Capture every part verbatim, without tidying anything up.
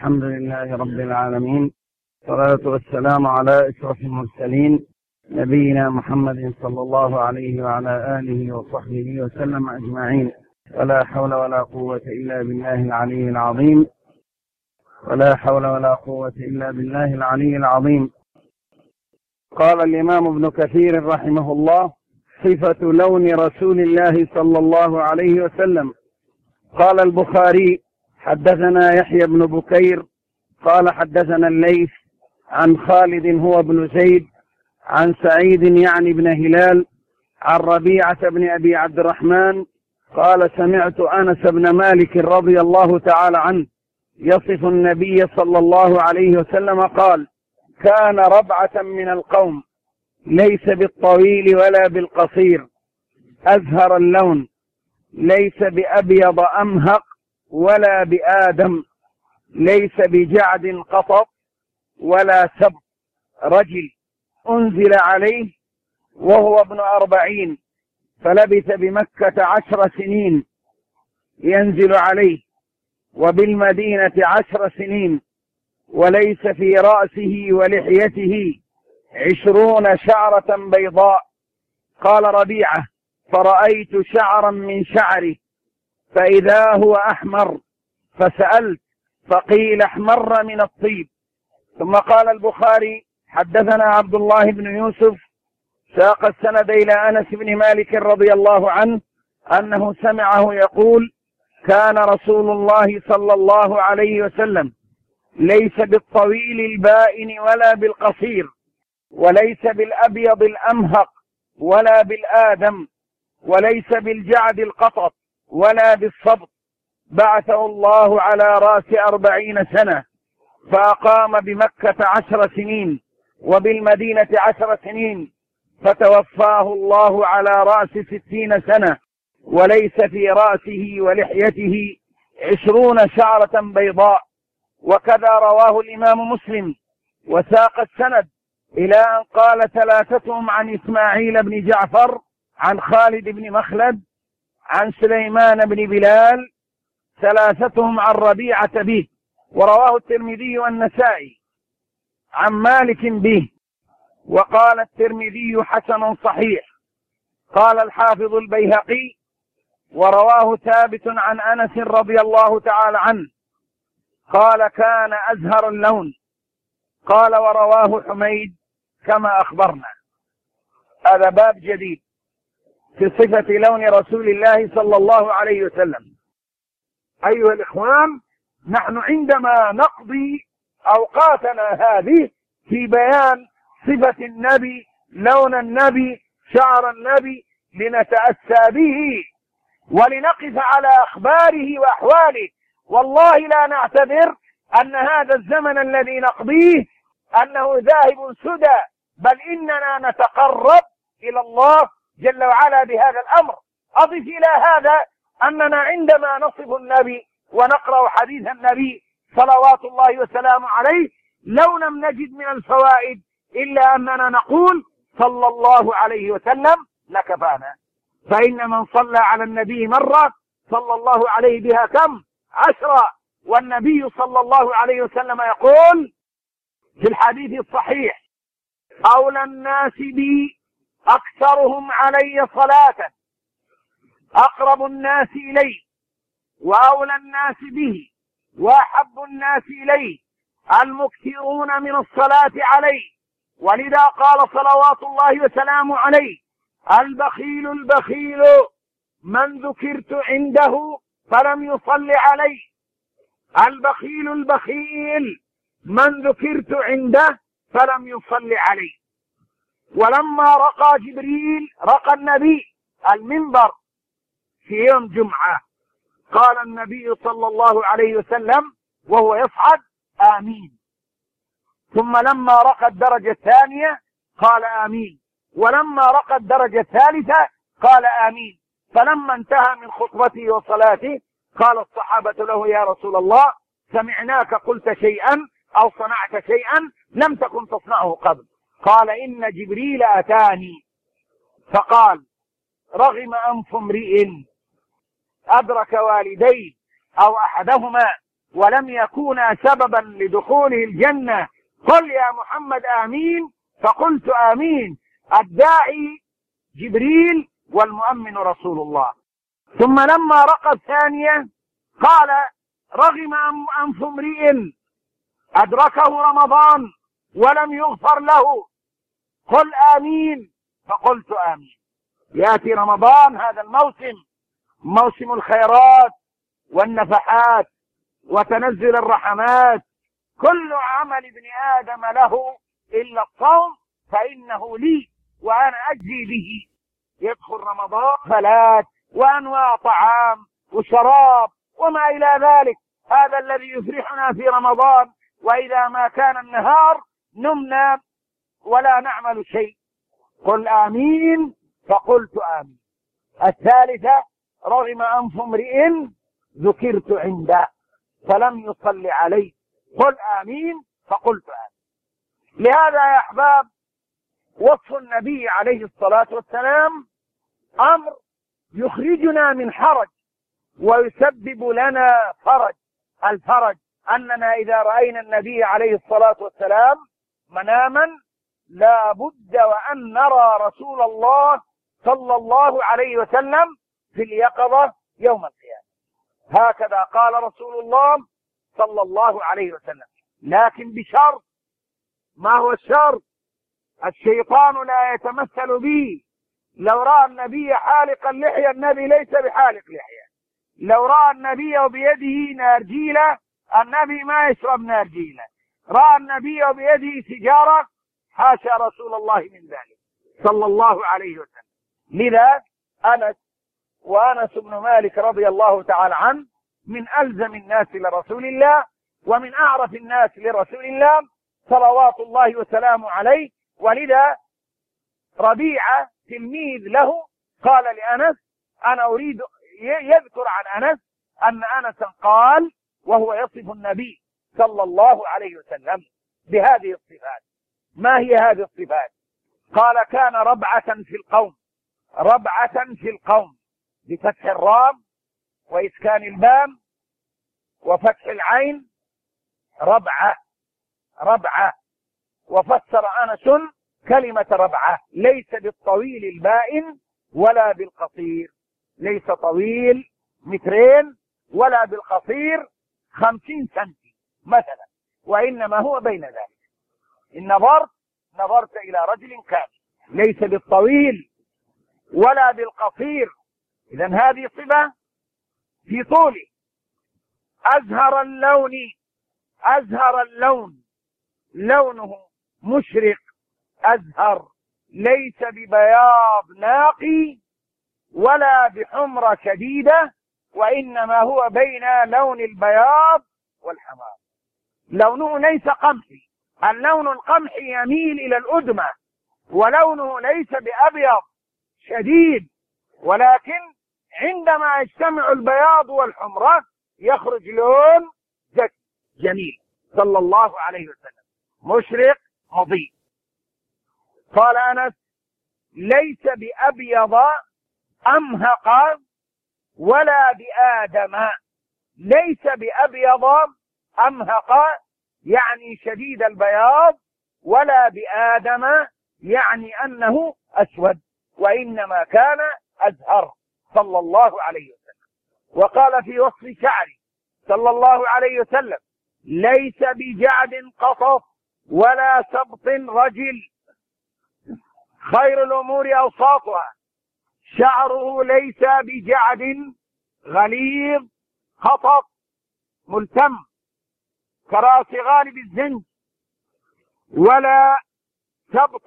الحمد لله رب العالمين، والصلاة والسلام على أشرف المرسلين نبينا محمد صلى الله عليه وعلى آله وصحبه وسلم أجمعين. ولا حول ولا قوة إلا بالله العلي العظيم ولا حول ولا قوة إلا بالله العلي العظيم. قال الإمام ابن كثير رحمه الله: صفة لون رسول الله صلى الله عليه وسلم. قال البخاري: حدثنا يحيى بن بكير قال حدثنا الليث عن خالد هو بن زيد عن سعيد يعني بن هلال عن ربيعة بن أبي عبد الرحمن قال: سمعت أنس بن مالك رضي الله تعالى عنه يصف النبي صلى الله عليه وسلم قال: كان ربعة من القوم ليس بالطويل ولا بالقصير، أزهر اللون، ليس بأبيض أمهق ولا بآدم، ليس بجعد قطط ولا سبط، رجل أنزل عليه وهو ابن أربعين، فلبث بمكة عشر سنين ينزل عليه، وبالمدينة عشر سنين، وليس في رأسه ولحيته عشرون شعرة بيضاء. قال ربيعة: فرأيت شعرا من شعره فإذا هو أحمر، فسألت فقيل احمر من الطيب. ثم قال البخاري: حدثنا عبد الله بن يوسف ساق السند إلى أنس بن مالك رضي الله عنه أنه سمعه يقول: كان رسول الله صلى الله عليه وسلم ليس بالطويل البائن ولا بالقصير، وليس بالأبيض الأمهق ولا بالآدم، وليس بالجعد القطط ولا بالصبط. بعثه الله على رأس أربعين سنة، فأقام بمكة عشر سنين وبالمدينة عشر سنين، فتوفاه الله على رأس ستين سنة، وليس في رأسه ولحيته عشرون شعرة بيضاء. وكذا رواه الإمام مسلم وساق السند إلى أن قال: ثلاثتهم عن إسماعيل بن جعفر عن خالد بن مخلد عن سليمان بن بلال، ثلاثتهم عن ربيعة به. ورواه الترمذي والنسائي عن مالك به، وقال الترمذي: حسن صحيح. قال الحافظ البيهقي: ورواه ثابت عن أنس رضي الله تعالى عنه قال: كان أزهر اللون. قال: ورواه حميد كما أخبرنا. هذا باب جديد في صفة لون رسول الله صلى الله عليه وسلم. أيها الإخوان، نحن عندما نقضي أوقاتنا هذه في بيان صفة النبي، لون النبي، شعر النبي، لنتأسى به ولنقف على أخباره وأحواله. والله لا نعتبر أن هذا الزمن الذي نقضيه أنه ذاهب سدى، بل إننا نتقرب إلى الله جل وعلا بهذا الأمر. أضف إلى هذا أننا عندما نصف النبي ونقرأ حديث النبي صلوات الله وسلامه عليه لو لم نجد من الفوائد إلا أننا نقول صلى الله عليه وسلم لكفانا. فإن من صلى على النبي مرة صلى الله عليه بها كم؟ عشرة. والنبي صلى الله عليه وسلم يقول في الحديث الصحيح: أولى الناس بي أكثرهم علي صلاة، أقرب الناس إلي، وأولى الناس به وأحب الناس إلي المكثرون من الصلاة علي. ولذا قال صلوات الله وسلامه عليه: البخيل البخيل من ذكرت عنده فلم يصل علي. البخيل البخيل من ذكرت عنده فلم يصل علي. ولما رقى جبريل رقى النبي المنبر في يوم جمعة، قال النبي صلى الله عليه وسلم وهو يصعد: آمين. ثم لما رقى الدرجة الثانية قال: آمين. ولما رقى الدرجة الثالثة قال: آمين. فلما انتهى من خطبته وصلاته قال الصحابة له: يا رسول الله، سمعناك قلت شيئا أو صنعت شيئا لم تكن تصنعه قبل. قال: إن جبريل أتاني فقال: رغم أنف امرئ أدرك والديه أو أحدهما ولم يكونا سببا لدخوله الجنة قل يا محمد آمين، فقلت آمين. الداعي جبريل والمؤمن رسول الله. ثم لما رقى الثانية قال رغم أنف امرئ أدركه رمضان ولم يغفر له قل آمين، فقلت آمين. يأتي رمضان، هذا الموسم موسم الخيرات والنفحات وتنزل الرحمات، كل عمل ابن آدم له إلا الصوم فإنه لي وأنا أجزي به. يدخل رمضان فلات وأنواع طعام وشراب وما إلى ذلك، هذا الذي يفرحنا في رمضان. وإذا ما كان النهار نمنا ولا نعمل شيء. قل آمين، فقلت آمين. الثالثة رغم أنف امرئ ذكرت عنده فلم يصل عليه قل آمين، فقلت آمين. لهذا يا أحباب وصف النبي عليه الصلاة والسلام أمر يخرجنا من حرج ويسبب لنا فرج. الفرج أننا إذا رأينا النبي عليه الصلاة والسلام مناما لا بد وأن نرى رسول الله صلى الله عليه وسلم في اليقظة يوم القيامة. هكذا قال رسول الله صلى الله عليه وسلم، لكن بشرط. ما هو الشرط؟ الشيطان لا يتمثل به. لو رأى النبي حالق اللحية، النبي ليس بحالق لحية. لو رأى النبي بيده نارجيلة، النبي ما يشرب نارجيلة. رأى النبي بيده سيجارة، حاشا رسول الله من ذلك صلى الله عليه وسلم. لذا أنس وأنس بن مالك رضي الله تعالى عنه من ألزم الناس لرسول الله ومن أعرف الناس لرسول الله صلوات الله وسلامه عليه. ولذا ربيعة تلميذ له قال لأنس، أنا أريد، يذكر عن أنس أن أنسا قال وهو يصف النبي صلى الله عليه وسلم بهذه الصفات. ما هي هذه الصفات؟ قال كان ربعة في القوم. ربعة في القوم بفتح الرام وإسكان البام وفتح العين، ربعة ربعة. وفسر أنس كلمة ربعة ليس بالطويل البائن ولا بالقصير، ليس طويل مترين ولا بالقصير خمسين سنتي مثلا، وإنما هو بين ذلك. إن نظرت نظرت إلى رجل كامل، ليس بالطويل ولا بالقصير. إذن هذه صفة في طوله. أزهر اللون، أزهر اللون، لونه مشرق أزهر، ليس ببياض ناقي ولا بحمرة شديدة، وإنما هو بين لون البياض والحمار. لونه ليس قمحي. اللون القمحي يميل إلى الأدمة، ولونه ليس بأبيض شديد، ولكن عندما يجتمع البياض والحمرة يخرج لون زكي جميل صلى الله عليه وسلم، مشرق مضيء. قال أنس ليس بأبيض أمهق ولا بآدم. ليس بأبيض أمهق يعني شديد البياض، ولا بآدم يعني أنه أسود، وإنما كان أزهر صلى الله عليه وسلم. وقال في وصف شعره صلى الله عليه وسلم ليس بجعد قطف ولا سبط رجل، خير الأمور أوساطها. شعره ليس بجعد غليظ قطف ملتم كراس غالب الزنج، ولا سبط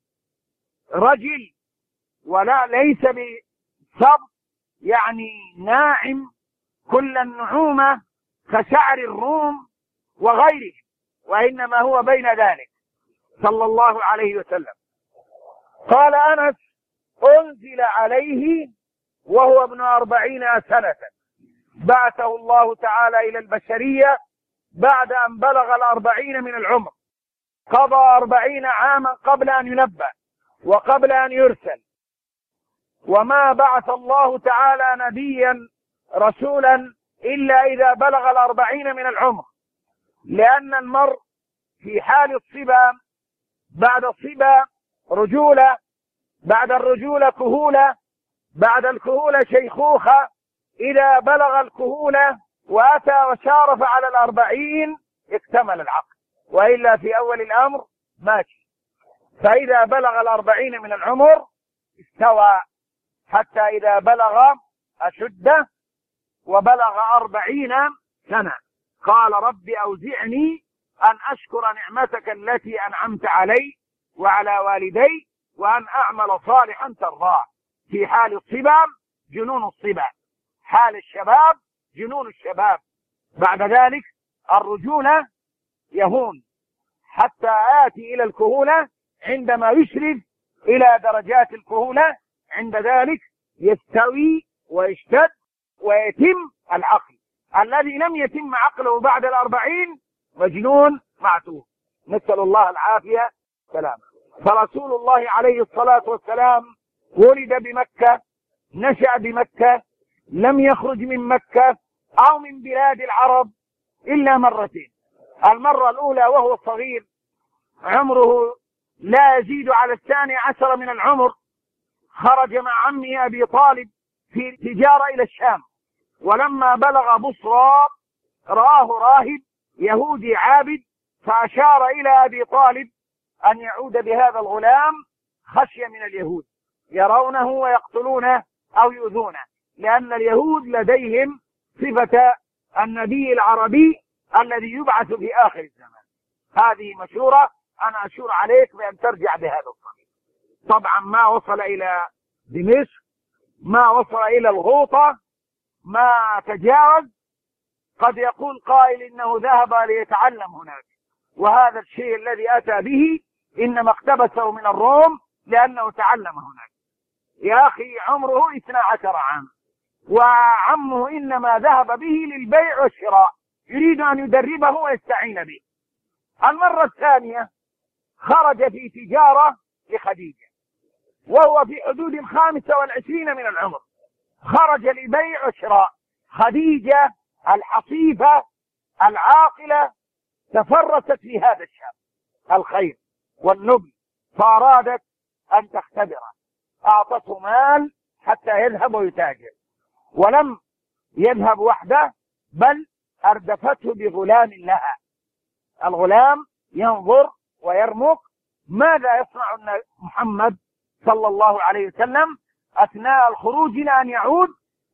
رجل، ولا ليس بسبط يعني ناعم كل النعومة كشعر الروم وغيره، وإنما هو بين ذلك صلى الله عليه وسلم. قال أنس أنزل عليه وهو ابن أربعين سنة، بعثه الله تعالى إلى البشرية بعد أن بلغ الأربعين من العمر، قضى أربعين عاما قبل أن ينبأ وقبل أن يرسل. وما بعث الله تعالى نبيا رسولا إلا إذا بلغ الأربعين من العمر، لأن المرء في حال الصبا، بعد الصبا رجولة، بعد الرجولة كهولة، بعد الكهولة شيخوخة، إذا بلغ الكهولة وأتى وشارف على الأربعين اكتمل العقل، وإلا في أول الأمر ماشي. فإذا بلغ الأربعين من العمر استوى، حتى إذا بلغ أشده وبلغ أربعين سنة قال رب أوزعني أن أشكر نعمتك التي أنعمت علي وعلى والدي وأن أعمل صالحا ترضاه. في حال الصبا جنون الصبا، حال الشباب جنون الشباب، بعد ذلك الرجولة يهون حتى آتي إلى الكهولة، عندما يشرف إلى درجات الكهولة عند ذلك يستوي ويشتد ويتم العقل. الذي لم يتم عقله بعد الأربعين مجنون معتوه، نسأل الله العافية سلامة. فرسول الله عليه الصلاة والسلام ولد بمكة، نشأ بمكة، لم يخرج من مكة أو من بلاد العرب إلا مرتين. المرة الأولى وهو صغير، عمره لا يزيد على الثاني عشر من العمر، خرج مع عمه أبي طالب في تجارة إلى الشام، ولما بلغ بصرى رآه راهب يهودي عابد، فأشار إلى أبي طالب أن يعود بهذا الغلام خشية من اليهود يرونه ويقتلونه أو يؤذونه، لأن اليهود لديهم صفة النبي العربي الذي يبعث في آخر الزمان. هذه مشورة، أنا أشور عليك بأن ترجع بهذا الصميم. طبعا ما وصل إلى دمشق، ما وصل إلى الغوطة، ما تجاوز. قد يقول قائل إنه ذهب ليتعلم هناك، وهذا الشيء الذي أتى به إنما اقتبسه من الروم لأنه تعلم هناك. يا أخي عمره اثنا عشر عام، وعمه إنما ذهب به للبيع والشراء، يريد أن يدربه ويستعين به. المرة الثانية خرج في تجارة لخديجة وهو في حدود الخامسة والعشرين من العمر، خرج لبيع وشراء. خديجة الحصيفة العاقلة تفرست في هذا الشاب الخير والنبل، فأرادت أن تختبره، أعطته مال حتى يذهب ويتاجر، ولم يذهب وحده بل أردفته بغلام لها. الغلام ينظر ويرمق ماذا يصنع محمد صلى الله عليه وسلم أثناء الخروج إلى أن يعود،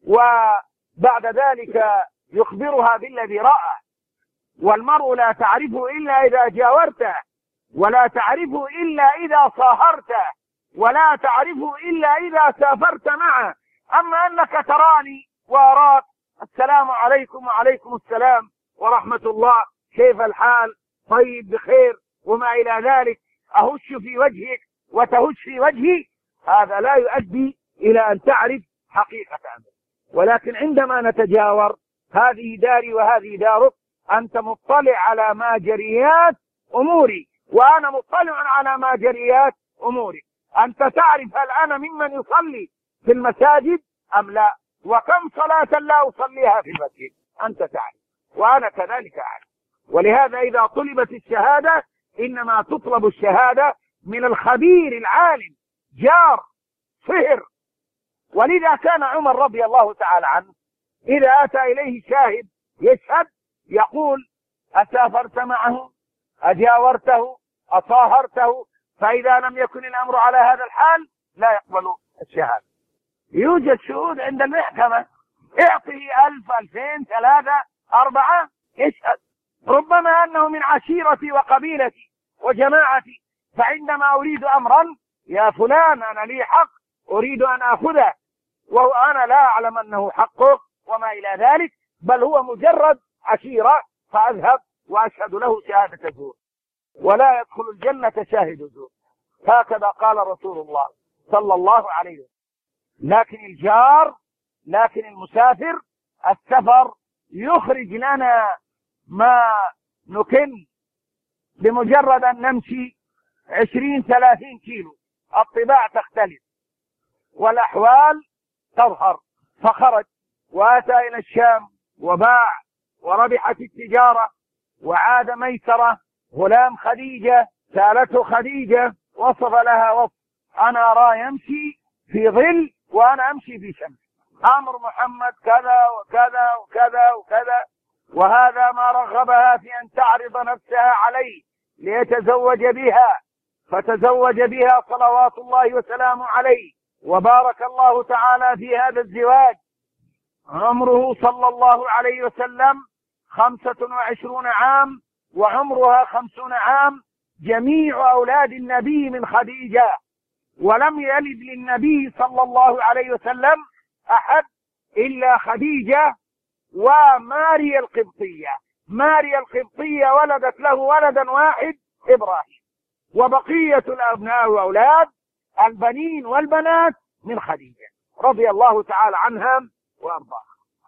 وبعد ذلك يخبرها بالذي رأى. والمرء لا تعرفه إلا إذا جاورته، ولا تعرفه إلا إذا صاهرته، ولا تعرفه إلا إذا سافرت معه. أما أنك تراني وأراك السلام عليكم وعليكم السلام ورحمة الله، كيف الحال؟ طيب بخير وما إلى ذلك، أهش في وجهك وتهش في وجهي، هذا لا يؤدي إلى أن تعرف حقيقة أمر. ولكن عندما نتجاور، هذه داري وهذه دارك، أنت مطلع على ما جريات أموري وأنا مطلع على ما جريات أموري. أنت تعرف هل أنا ممن يصلي في المساجد أم لا، وكم صلاة لا أصليها في المسجد، أنت تعرف وأنا كذلك أعرف. ولهذا إذا طلبت الشهادة إنما تطلب الشهادة من الخبير العالم جار فهر. ولذا كان عمر رضي الله تعالى عنه إذا أتى إليه شاهد يشهد يقول أسافرت معه، أجاورته، أصاهرته، فإذا لم يكن الأمر على هذا الحال لا يقبل الشهادة. يوجد شهود عند المحكمة، اعطه ألف، ألفين، ثلاثة، أربعة يشهد، ربما أنه من عشيرتي وقبيلتي وجماعتي، فعندما أريد أمرا يا فلان أنا لي حق أريد أن أخذه، وأنا لا أعلم أنه حقه وما إلى ذلك، بل هو مجرد عشيرة، فأذهب وأشهد له شهادة زور، ولا يدخل الجنة شاهد زور. هكذا قال رسول الله صلى الله عليه وسلم. لكن الجار، لكن المسافر، السفر يخرج لنا ما نكن بمجرد أن نمشي عشرين ثلاثين كيلو، الطباع تختلف والأحوال تظهر. فخرج وأتى إلى الشام وباع وربحت التجارة وعاد ميسرة. غلام خديجة سألته خديجة وصف لها وصف: أنا أرى يمشي في ظل وأنا أمشي في شمس. أمر محمد كذا وكذا وكذا وكذا، وهذا ما رغبها في أن تعرض نفسها عليه ليتزوج بها، فتزوج بها صلوات الله وسلامه عليه، وبارك الله تعالى في هذا الزواج. عمره صلى الله عليه وسلم خمسة وعشرون عام وعمرها خمسون عام، جميع أولاد النبي من خديجة، ولم يلد للنبي صلى الله عليه وسلم أحد إلا خديجة وماريا القبطية. ماريا القبطية ولدت له ولدا واحد إبراهيم، وبقية الأبناء وأولاد البنين والبنات من خديجة رضي الله تعالى عنها وأرضاها.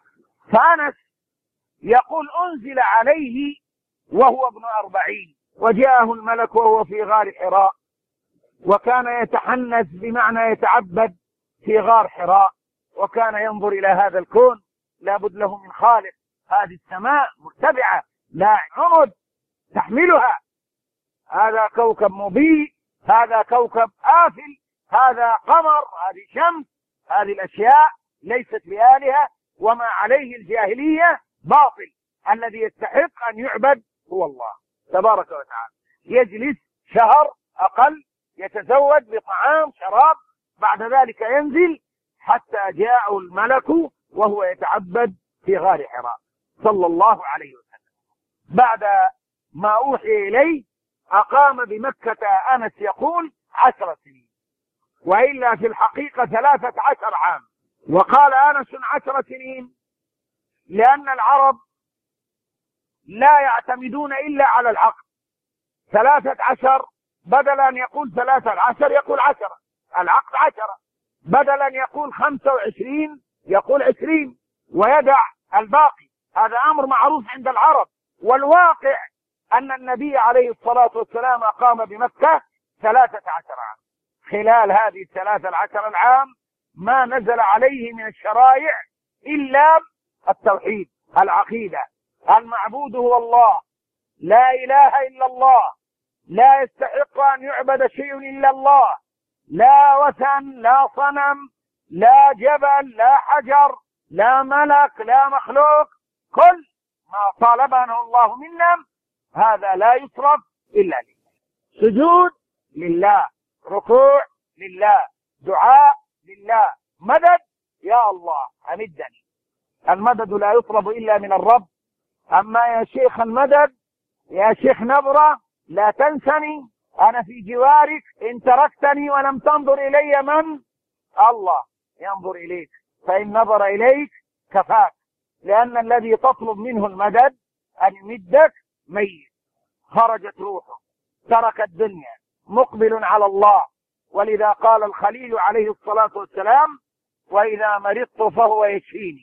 فأنس يقول: أنزل عليه وهو ابن أربعين، وجاءه الملك وهو في غار حراء، وكان يتحنث بمعنى يتعبد في غار حراء، وكان ينظر إلى هذا الكون، لابد له من خالق. هذه السماء مرتفعة لا عمد تحملها، هذا كوكب مضيء، هذا كوكب آفل، هذا قمر، هذه شمس، هذه الأشياء ليست بآلهة، وما عليه الجاهلية باطل. الذي يستحق أن يعبد هو الله تبارك وتعالى. يجلس شهر أقل يتزود بطعام شراب، بعد ذلك ينزل حتى جاء الملك وهو يتعبد في غار حراء صلى الله عليه وسلم. بعد ما أوحي إليه أقام بمكة أنس يقول عشر سنين، وإلا في الحقيقة ثلاثة عشر عام. وقال أنس عشر سنين لأن العرب لا يعتمدون إلا على العقد. ثلاثة عشر بدل أن يقول ثلاثة عشر يقول عشرة، العقد عشرة. بدل أن يقول خمسة وعشرين يقول عشرين ويدع الباقي. هذا أمر معروف عند العرب، والواقع أن النبي عليه الصلاة والسلام قام بمكة ثلاثة عشر عام. خلال هذه الثلاثة عشر العام ما نزل عليه من الشرائع إلا التوحيد، العقيدة، المعبود هو الله، لا إله إلا الله، لا يستحق أن يعبد شيء إلا الله، لا وثن، لا صنم، لا جبل، لا حجر، لا ملك، لا مخلوق. كل ما طالبنا الله منا هذا لا يصرف إلا لله. سجود لله، ركوع لله، دعاء لله، مدد يا الله أمدني. المدد لا يطلب إلا من الرب. أما يا شيخ المدد، يا شيخ نبرة، لا تنسني، أنا في جوارك، إن تركتني ولم تنظر إلي من؟ الله ينظر إليك، فإن نظر إليك كفاك. لأن الذي تطلب منه المدد أن يمدك ميت، خرجت روحه، ترك الدنيا، مقبل على الله. ولذا قال الخليل عليه الصلاة والسلام: وإذا مرضت فهو يشفيني.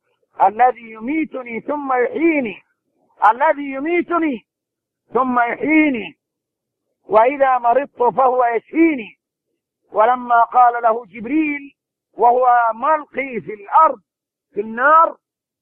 الذي يميتني ثم يحييني، الذي يميتني ثم يحييني، وإذا مرضت فهو يشفيني. ولما قال له جبريل وهو ملقي في الأرض في النار: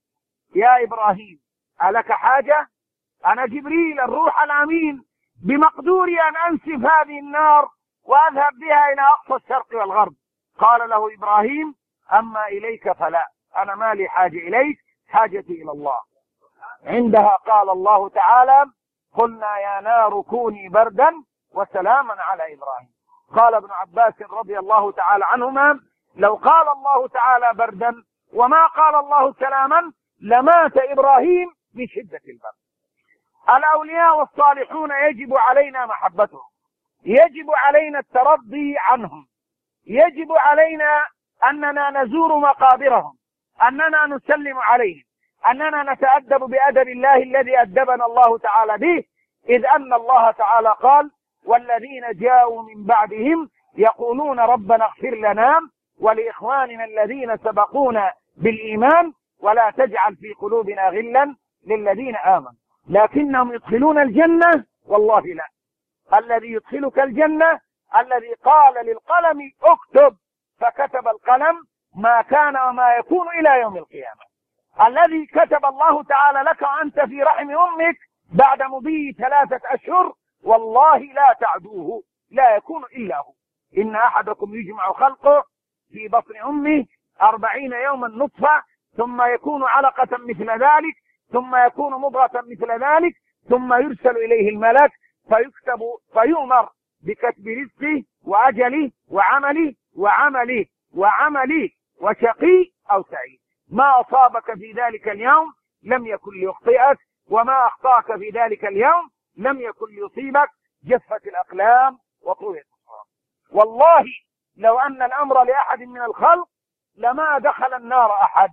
يا إبراهيم ألك حاجة؟ أنا جبريل الروح الأمين، بمقدوري أن أنسف هذه النار وأذهب بها إلى أقصى الشرق والغرب. قال له إبراهيم: أما إليك فلا، أنا ما لي حاجة إليك، حاجتي إلى الله. عندها قال الله تعالى: قلنا يا نار كوني بردا وسلاما على إبراهيم. قال ابن عباس رضي الله تعالى عنهما: لو قال الله تعالى بردا وما قال الله سلاما لمات إبراهيم بشدة البرد. الأولياء والصالحون يجب علينا محبتهم، يجب علينا الترضي عنهم، يجب علينا أننا نزور مقابرهم، أننا نسلم عليهم، أننا نتأدب بأدب الله الذي أدبنا الله تعالى به، إذ أن الله تعالى قال: والذين جاءوا من بعدهم يقولون ربنا اغفر لنا ولإخواننا الذين سبقونا بالإيمان ولا تجعل في قلوبنا غلا للذين آمنوا لكنهم يدخلون الجنة والله لا. الذي يدخلك الجنة الذي قال للقلم اكتب فكتب القلم ما كان وما يكون إلى يوم القيامة. الذي كتب الله تعالى لك وأنت في رحم أمك بعد مضي ثلاثة أشهر والله لا تعدوه، لا يكون إلا هو. إن أحدكم يجمع خلقه في بطن أمه أربعين يوما نطفة ثم يكون علقة مثل ذلك ثم يكون مضغة مثل ذلك ثم يرسل إليه الملك فيكتب فيؤمر بكتب رزقه وأجله وعمله وعمله وعمله وشقي أو سعيد. ما أصابك في ذلك اليوم لم يكن ليخطئك وما أخطأك في ذلك اليوم لم يكن ليصيبك. جفت الأقلام وطويت الصحف. والله لو أن الأمر لأحد من الخلق لما دخل النار أحد.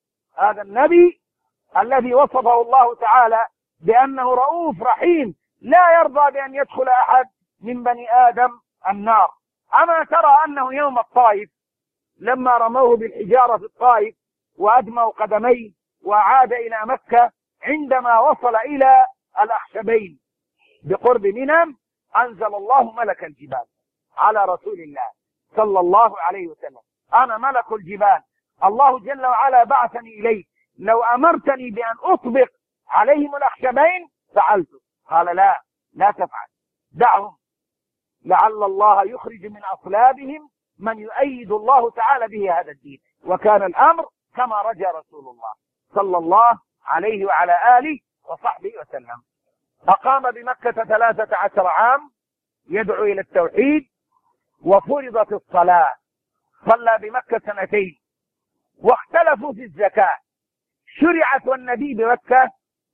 هذا النبي الذي وصفه الله تعالى بأنه رؤوف رحيم لا يرضى بأن يدخل أحد من بني آدم النار. أما ترى أنه يوم الطائف لما رموه بالحجارة في الطائف وأدموا قدميه وعاد إلى مكة عندما وصل إلى الأخشبين بقرب منى أنزل الله ملك الجبال على رسول الله صلى الله عليه وسلم. أنا ملك الجبال، الله جل وعلا بعثني إليك، لو أمرتني بأن أطبق عليهم الأخشبين فعلت. قال لا لا تفعل، دعهم لعل الله يخرج من أصلابهم من يؤيد الله تعالى به هذا الدين. وكان الأمر كما رجى رسول الله صلى الله عليه وعلى آله وصحبه وسلم. أقام بمكة ثلاثة عشر عام يدعو إلى التوحيد وفرضت الصلاة، صلى بمكة سنتين. واختلفوا في الزكاة، شرعت والنبي بمكة،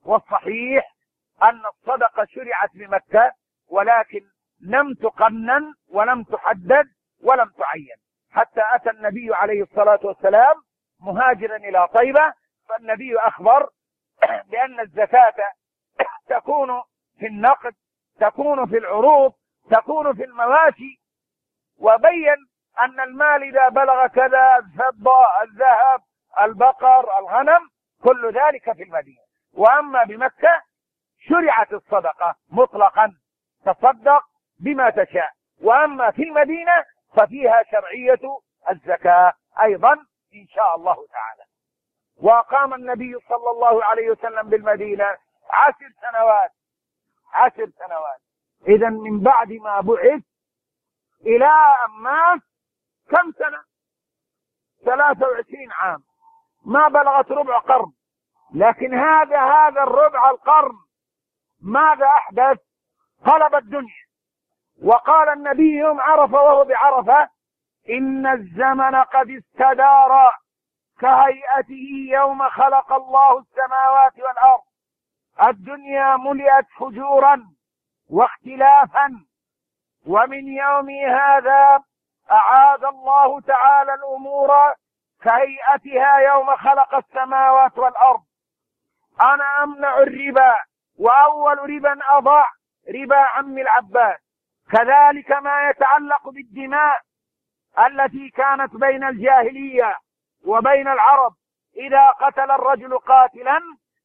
والصحيح أن الصدقة شرعت بمكة ولكن لم تقنن ولم تحدد ولم تعين حتى أتى النبي عليه الصلاة والسلام مهاجرا إلى طيبة، فالنبي أخبر بأن الزكاة تكون في النقد، تكون في العروض، تكون في المواشي، وبين أن المال إذا بلغ كذا، الفضة، الذهب، البقر، الغنم، كل ذلك في المدينة. وأما بمكة شرعت الصدقة مطلقا، تصدق بما تشاء. وأما في المدينة ففيها شرعية الزكاة أيضا إن شاء الله تعالى. وقام النبي صلى الله عليه وسلم بالمدينة عشر سنوات عشر سنوات إذا من بعد ما بعث إلى أن مات كم سنة؟ ثلاثة وعشرين عام، ما بلغت ربع قرن. لكن هذا هذا الربع القرن ماذا أحدث؟ قلب الدنيا. وقال النبي يوم عرفة وهو بعرفة: إن الزمن قد استدار كهيئته يوم خلق الله السماوات والأرض. الدنيا ملئت فجورا واختلافا، ومن يوم هذا أعاد الله تعالى الأمور كهيئتها يوم خلق السماوات والأرض. أنا أمنع الربا، وأول ربا أضع ربا عم العباس. كذلك ما يتعلق بالدماء التي كانت بين الجاهلية وبين العرب، إذا قتل الرجل قاتلا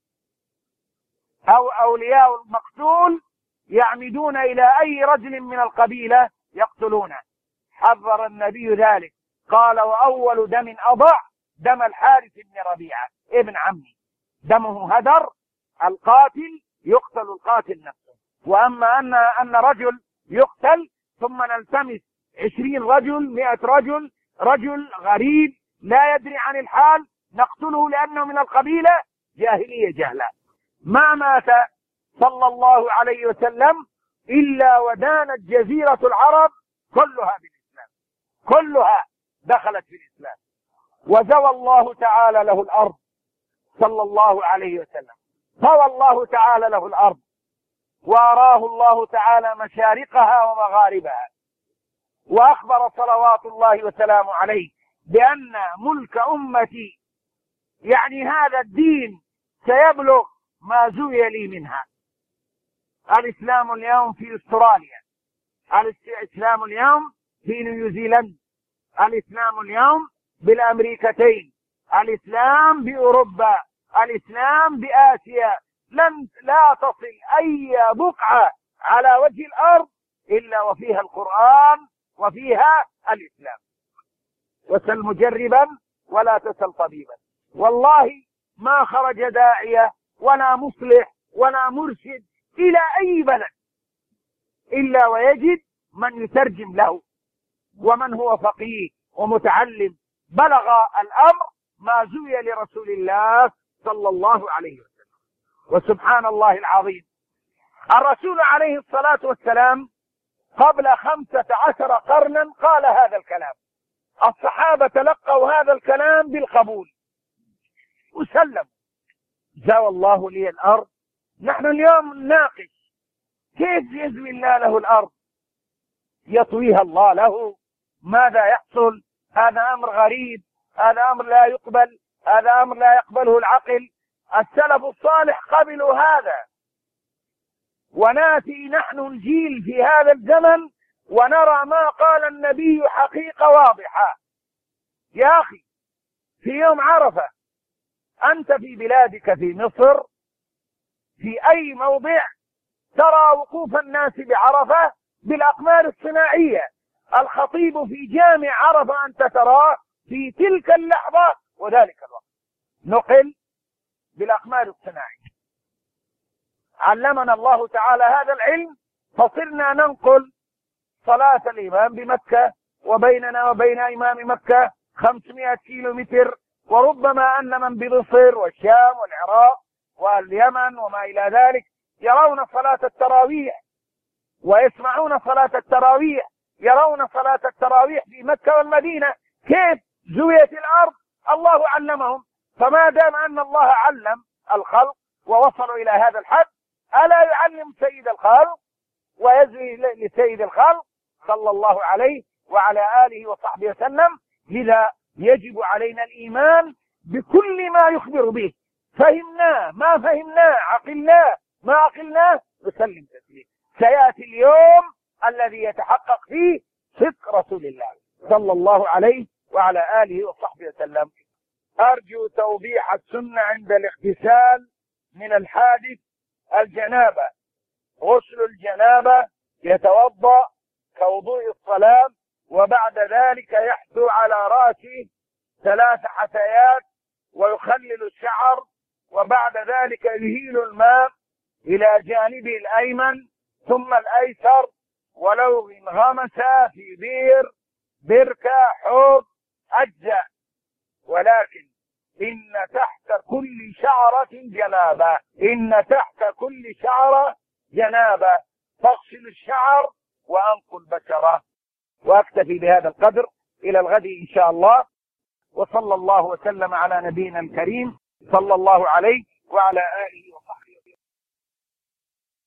أو أولياء المقتول يعمدون إلى أي رجل من القبيلة يقتلونه. حذر النبي ذلك، قال: وأول دم أضع دم الحارث بن ربيعة ابن عمي، دمه هدر، القاتل يقتل القاتل نفسه. وأما أن أن رجل يقتل ثم نلتمس عشرين رجل، مئة رجل، رجل غريب لا يدري عن الحال نقتله لأنه من القبيلة، جاهلية جهلاء. ما مات صلى الله عليه وسلم إلا ودانت جزيرة العرب كلها بالإسلام، كلها دخلت في الإسلام. وزوى الله تعالى له الأرض صلى الله عليه وسلم، طوى الله تعالى له الأرض وأراه الله تعالى مشارقها ومغاربها. وأخبر صلوات الله وسلامه عليه بأن ملك أمتي، يعني هذا الدين، سيبلغ ما زوي لي منها. الإسلام اليوم في أستراليا، الإسلام اليوم في نيوزيلند، الإسلام اليوم بالأمريكتين، الإسلام بأوروبا، الإسلام بآسيا. لن لا تصل أي بقعة على وجه الأرض إلا وفيها القرآن وفيها الإسلام. وسل مجربا ولا تسل طبيبا. والله ما خرج داعية ولا مصلح ولا مرشد إلى أي بلد إلا ويجد من يترجم له، ومن هو فقيه ومتعلم بلغ الأمر ما زوي لرسول الله صلى الله عليه وسلم. وسبحان الله العظيم، الرسول عليه الصلاة والسلام قبل خمسة عشر قرنا قال هذا الكلام، الصحابة تلقوا هذا الكلام بالقبول وسلموا. زوى الله لي الأرض، نحن اليوم نناقش كيف يزوي الله له الأرض، يطويها الله له، ماذا يحصل؟ هذا أمر غريب، هذا أمر لا يقبل، هذا أمر لا يقبله العقل. السلف الصالح قبلوا هذا، وناتي نحن الجيل في هذا الزمن ونرى ما قال النبي حقيقة واضحة. يا أخي، في يوم عرفة أنت في بلادك في مصر في أي موضع ترى وقوف الناس بعرفة بالأقمار الصناعية. الخطيب في جامع عرفة أنت تراه في تلك اللحظة وذلك الوقت نقل بالأقمار الصناعية. علمنا الله تعالى هذا العلم، فصرنا ننقل صلاة الإمام بمكة، وبيننا وبين إمام مكة خمسمائة كيلو متر، وربما أن من بمصر والشام والعراق واليمن وما إلى ذلك يرون صلاة التراويح ويسمعون صلاة التراويح، يرون صلاة التراويح في مكة والمدينة. كيف زويت الأرض؟ الله علمهم. فما دام أن الله علم الخلق ووصلوا إلى هذا الحد، ألا يعلم سيد الخلق ويزوي لسيد الخلق صلى الله عليه وعلى آله وصحبه وسلم؟ لذا يجب علينا الإيمان بكل ما يخبر به، فهمناه ما فهمناه، عقلناه ما عقلناه، نسلم تسليم. سيأتي اليوم الذي يتحقق فيه صدق رسول الله صلى الله عليه وعلى آله وصحبه وسلم. أرجو توضيح السنة عند الاغتسال من الحادث الجنابة. غسل الجنابة يتوضأ كوضوء الصلاة، وبعد ذلك يحثو على رأسه ثلاث حثيات ويخلل الشعر، وبعد ذلك يهيل الماء إلى جانبه الأيمن ثم الأيسر، ولو انغمس في بير بركة حوض أجزاء، ولكن إن تحت كل شعرة جنابة، إن تحت كل شعرة جنابة، فاغسل الشعر وأنقل البشرة. وأكتفي بهذا القدر إلى الغد إن شاء الله، وصلى الله وسلم على نبينا الكريم صلى الله عليه وعلى آله وصحبه.